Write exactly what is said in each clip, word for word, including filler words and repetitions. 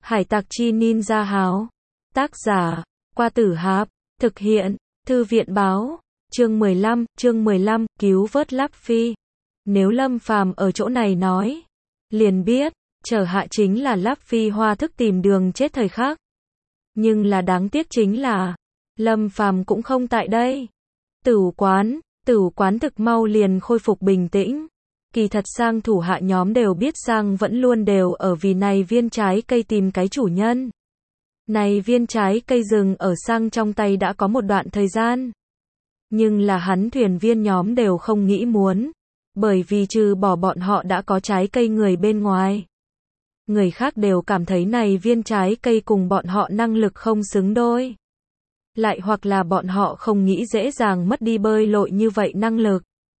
Hải tặc chi ninja háo. Tác giả, Qua Tử Hạp. Thực hiện, Thư viện báo. Chương mười lăm, chương mười lăm, cứu vớt Luffy. Nếu Lâm Phàm ở chỗ này nói, liền biết, chờ hạ chính là Luffy hoa thức tìm đường chết thời khắc. Nhưng là đáng tiếc chính là, Lâm Phàm cũng không tại đây. Tửu quán, tửu quán thực mau liền khôi phục bình tĩnh. Kỳ thật Sang thủ hạ nhóm đều biết Sang vẫn luôn đều ở vì này viên trái cây tìm cái chủ nhân. Này viên trái cây rừng ở Sang trong tay đã có một đoạn thời gian. Nhưng là hắn thuyền viên nhóm đều không nghĩ muốn. Bởi vì trừ bỏ bọn họ đã có trái cây người bên ngoài. Người khác đều cảm thấy này viên trái cây cùng bọn họ năng lực không xứng đôi. Lại hoặc là bọn họ không nghĩ dễ dàng mất đi bơi lội như vậy năng lực.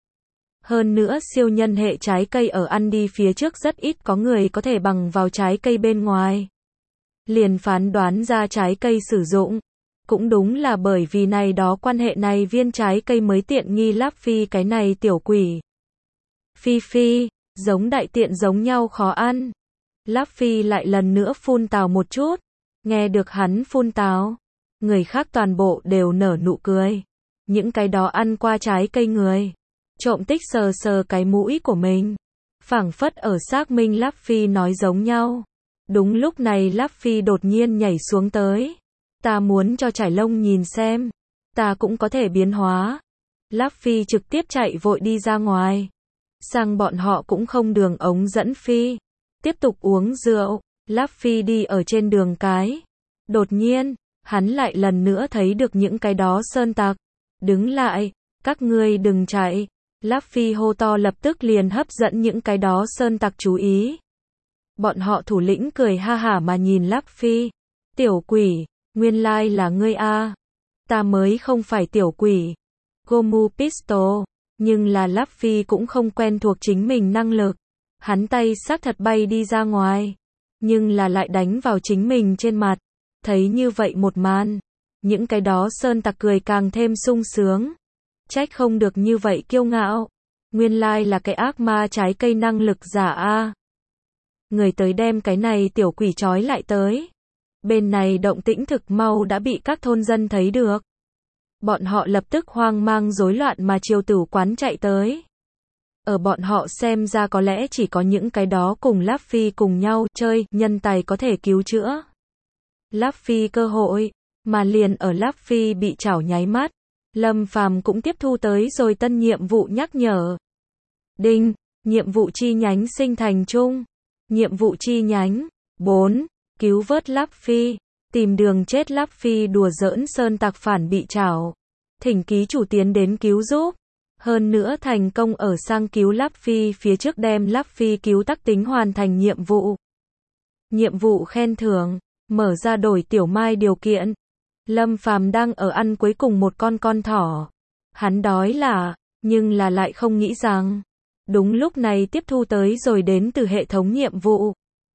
Hơn nữa siêu nhân hệ trái cây ở ăn đi phía trước rất ít có người có thể bằng vào trái cây bên ngoài. Liền phán đoán ra trái cây sử dụng. Cũng đúng là bởi vì này đó quan hệ này viên trái cây mới tiện nghi Luffy cái này tiểu quỷ. Phi phi, giống đại tiện giống nhau khó ăn. Luffy lại lần nữa phun tào một chút. Nghe được hắn phun tào, người khác toàn bộ đều nở nụ cười. Những cái đó ăn qua trái cây người, trộm tích sờ sờ cái mũi của mình. Phảng phất ở xác minh Luffy nói giống nhau. Đúng lúc này Luffy đột nhiên nhảy xuống tới. Ta muốn cho trải lông nhìn xem. Ta cũng có thể biến hóa. Luffy trực tiếp chạy vội đi ra ngoài. Sang bọn họ cũng không đường ống dẫn phi. Tiếp tục uống rượu. Luffy đi ở trên đường cái. Đột nhiên, hắn lại lần nữa thấy được những cái đó sơn tặc. Đứng lại, các ngươi đừng chạy. Luffy hô to lập tức liền hấp dẫn những cái đó sơn tặc chú ý. Bọn họ thủ lĩnh cười ha hả mà nhìn Luffy. Tiểu quỷ, nguyên lai là ngươi a. Ta mới không phải tiểu quỷ. Gomu Pistol. Nhưng là Luffy cũng không quen thuộc chính mình năng lực. Hắn tay xác thật bay đi ra ngoài. Nhưng là lại đánh vào chính mình trên mặt. Thấy như vậy một màn. Những cái đó sơn tặc cười càng thêm sung sướng. Trách không được như vậy kiêu ngạo. Nguyên lai là cái ác ma trái cây năng lực giả a. Người tới đem cái này tiểu quỷ trói lại tới. Bên này động tĩnh thực mau đã bị các thôn dân thấy được. Bọn họ lập tức hoang mang rối loạn mà chiều tử quán chạy tới. Ở bọn họ xem ra có lẽ chỉ có những cái đó cùng Luffy cùng nhau chơi, nhân tài có thể cứu chữa. Luffy cơ hội, mà liền ở Luffy bị chảo nháy mắt. Lâm Phàm cũng tiếp thu tới rồi tân nhiệm vụ nhắc nhở. Đinh, nhiệm vụ chi nhánh sinh thành chung. Nhiệm vụ chi nhánh bốn. Cứu vớt Luffy. Tìm đường chết Luffy đùa giỡn sơn tặc phản bị chảo. Thỉnh ký chủ tiến đến cứu giúp. Hơn nữa thành công ở Sang cứu Luffy phía trước đem Luffy cứu tắc tính hoàn thành nhiệm vụ. Nhiệm vụ khen thưởng. Mở ra đổi tiểu mai điều kiện. Lâm Phàm đang ở ăn cuối cùng một con con thỏ. Hắn đói là, nhưng là lại không nghĩ rằng. Đúng lúc này tiếp thu tới rồi đến từ hệ thống nhiệm vụ.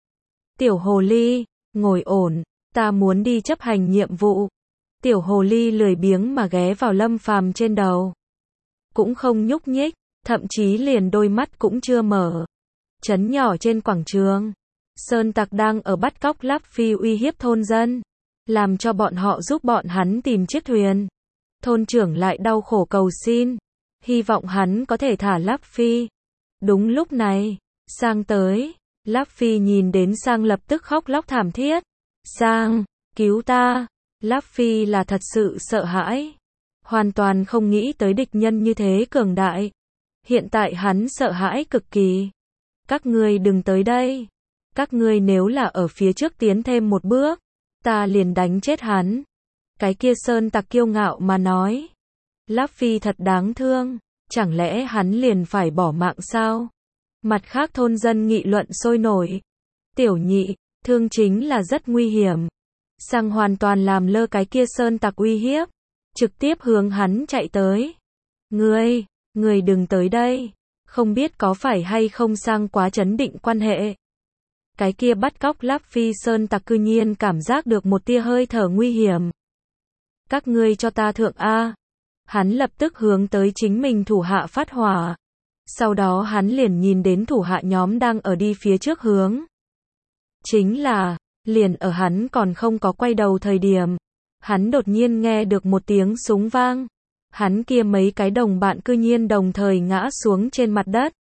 Tiểu hồ ly, ngồi ổn, ta muốn đi chấp hành nhiệm vụ. Tiểu hồ ly lười biếng mà ghé vào Lâm Phàm trên đầu. Cũng không nhúc nhích, thậm chí liền đôi mắt cũng chưa mở. Trấn nhỏ trên quảng trường. Sơn tặc đang ở bắt cóc Luffy uy hiếp thôn dân. Làm cho bọn họ giúp bọn hắn tìm chiếc thuyền. Thôn trưởng lại đau khổ cầu xin. Hy vọng hắn có thể thả Luffy. Đúng lúc này, Sang tới. Luffy nhìn đến Sang lập tức khóc lóc thảm thiết. Sang, cứu ta. Luffy là thật sự sợ hãi. Hoàn toàn không nghĩ tới địch nhân như thế cường đại. Hiện tại hắn sợ hãi cực kỳ. Các ngươi đừng tới đây. Các ngươi nếu là ở phía trước tiến thêm một bước, ta liền đánh chết hắn. Cái kia sơn tặc kiêu ngạo mà nói. Luffy thật đáng thương. Chẳng lẽ hắn liền phải bỏ mạng sao? Mặt khác thôn dân nghị luận sôi nổi. Tiểu nhị, thương chính là rất nguy hiểm. Sang hoàn toàn làm lơ cái kia sơn tặc uy hiếp. Trực tiếp hướng hắn chạy tới. Ngươi, ngươi đừng tới đây. Không biết có phải hay không Sang quá chấn định quan hệ. Cái kia bắt cóc Luffy sơn tặc cư nhiên cảm giác được một tia hơi thở nguy hiểm. Các ngươi cho ta thượng A. Hắn lập tức hướng tới chính mình thủ hạ phát hỏa. Sau đó hắn liền nhìn đến thủ hạ nhóm đang ở đi phía trước hướng. Chính là, Liền ở hắn còn không có quay đầu thời điểm, hắn đột nhiên nghe được một tiếng súng vang. Hắn kia mấy cái đồng bạn cư nhiên đồng thời ngã xuống trên mặt đất.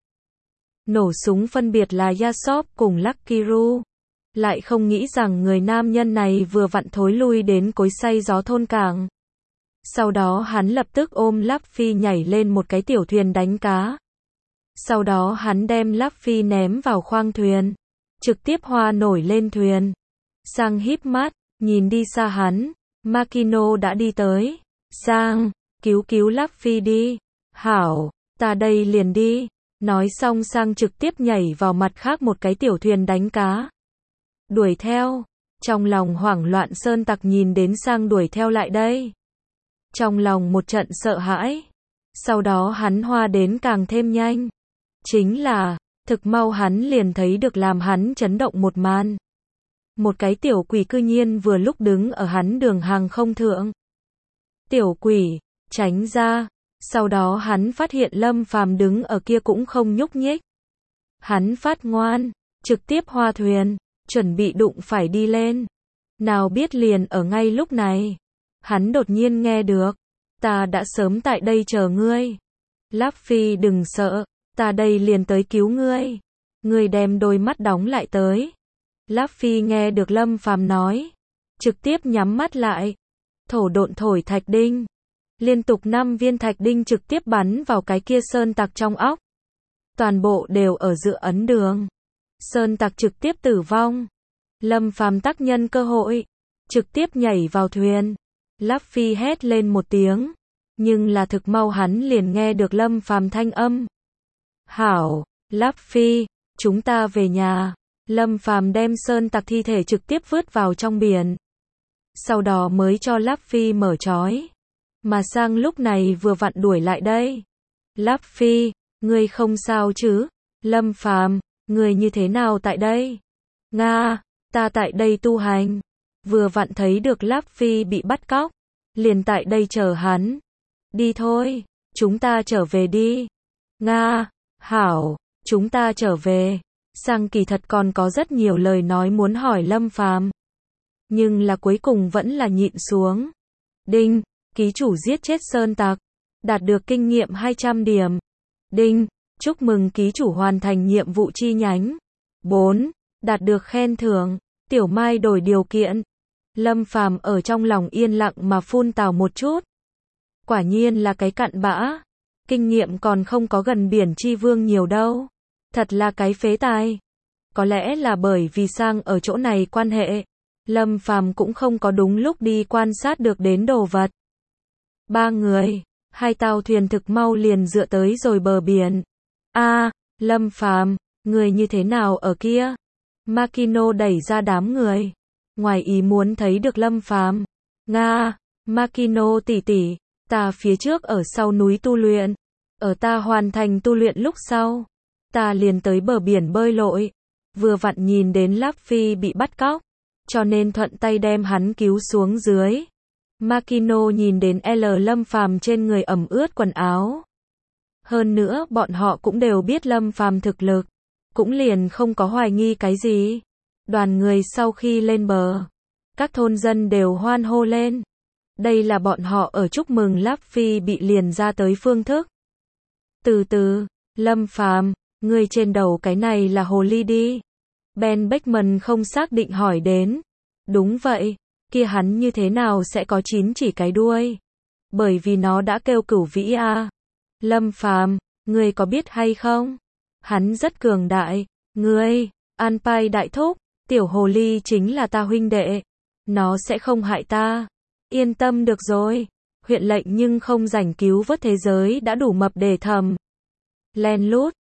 Nổ súng phân biệt là Yasop cùng Lucky Ru. Lại không nghĩ rằng người nam nhân này vừa vặn thối lui đến cối xay gió thôn cảng. Sau đó hắn lập tức ôm Luffy nhảy lên một cái tiểu thuyền đánh cá. Sau đó hắn đem Luffy ném vào khoang thuyền, trực tiếp hoa nổi lên thuyền. Sang híp mắt, nhìn đi xa hắn, Makino đã đi tới. Sang, cứu cứu Luffy đi. Hảo, ta đây liền đi. Nói xong Sang trực tiếp nhảy vào mặt khác một cái tiểu thuyền đánh cá. Đuổi theo, trong lòng hoảng loạn sơn tặc nhìn đến Sang đuổi theo lại đây. Trong lòng một trận sợ hãi. Sau đó hắn hoa đến càng thêm nhanh. Chính là, thực mau hắn liền thấy được làm hắn chấn động một màn. Một cái tiểu quỷ cư nhiên vừa lúc đứng ở hắn đường hàng không thượng. Tiểu quỷ, tránh ra. Sau đó hắn phát hiện Lâm Phàm đứng ở kia cũng không nhúc nhích. Hắn phát ngoan, trực tiếp hoa thuyền, chuẩn bị đụng phải đi lên. Nào biết liền ở ngay lúc này, hắn đột nhiên nghe được, ta đã sớm tại đây chờ ngươi. Luffy đừng sợ, ta đây liền tới cứu ngươi. Ngươi đem đôi mắt đóng lại tới. Luffy nghe được Lâm Phàm nói, trực tiếp nhắm mắt lại. Thổ độn thổi thạch đinh. Liên tục năm viên thạch đinh trực tiếp bắn vào cái kia sơn tặc trong óc. Toàn bộ đều ở giữa ấn đường. Sơn tặc trực tiếp tử vong. Lâm Phàm tác nhân cơ hội, trực tiếp nhảy vào thuyền. Luffy hét lên một tiếng, nhưng là thực mau hắn liền nghe được Lâm Phàm thanh âm. Hảo, Luffy, chúng ta về nhà. Lâm Phàm đem sơn tặc thi thể trực tiếp vứt vào trong biển. Sau đó mới cho Luffy mở trói. Mà Sang lúc này vừa vặn đuổi lại đây. Luffy, ngươi không sao chứ? Lâm Phàm, ngươi như thế nào tại đây? Nga, ta tại đây tu hành. Vừa vặn thấy được Luffy bị bắt cóc. Liền tại đây chờ hắn. Đi thôi, chúng ta trở về đi. Nga, hảo, chúng ta trở về. Sang kỳ thật còn có rất nhiều lời nói muốn hỏi Lâm Phàm. Nhưng là cuối cùng vẫn là nhịn xuống. Đinh, ký chủ giết chết sơn tặc. Đạt được kinh nghiệm hai trăm điểm. Đinh, chúc mừng ký chủ hoàn thành nhiệm vụ chi nhánh. bốn. Đạt được khen thưởng. Tiểu Mai đổi điều kiện. Lâm Phàm ở trong lòng yên lặng mà phun tào một chút. Quả nhiên là cái cặn bã. Kinh nghiệm còn không có gần biển chi vương nhiều đâu. Thật là cái phế tài. Có lẽ là bởi vì Sang ở chỗ này quan hệ. Lâm Phàm cũng không có đúng lúc đi quan sát được đến đồ vật. Ba người, hai tàu thuyền thực mau liền dựa tới rồi bờ biển. A, à, Lâm Phàm, người như thế nào ở kia? Makino đẩy ra đám người. Ngoài ý muốn thấy được Lâm Phàm. Nga, Makino tỷ tỷ, ta phía trước ở sau núi tu luyện. Ở ta hoàn thành tu luyện lúc sau, ta liền tới bờ biển bơi lội. Vừa vặn nhìn đến Luffy bị bắt cóc, cho nên thuận tay đem hắn cứu xuống dưới. Makino nhìn đến L Lâm Phàm trên người ẩm ướt quần áo. Hơn nữa bọn họ cũng đều biết Lâm Phàm thực lực, cũng liền không có hoài nghi cái gì. Đoàn người sau khi lên bờ, các thôn dân đều hoan hô lên. Đây là bọn họ ở chúc mừng Luffy bị liền ra tới phương thức. Từ từ, Lâm Phàm, người trên đầu cái này là hồ ly đi. Ben Beckman không xác định hỏi đến. Đúng vậy, kia hắn như thế nào sẽ có chín chỉ cái đuôi? Bởi vì nó đã kêu cửu vĩ a. Lâm Phàm, ngươi có biết hay không? Hắn rất cường đại. Ngươi, Anpai đại thúc, tiểu hồ ly chính là ta huynh đệ. Nó sẽ không hại ta. Yên tâm được rồi. Huyện lệnh nhưng không rảnh cứu vớt thế giới đã đủ mập để thầm. Len lút,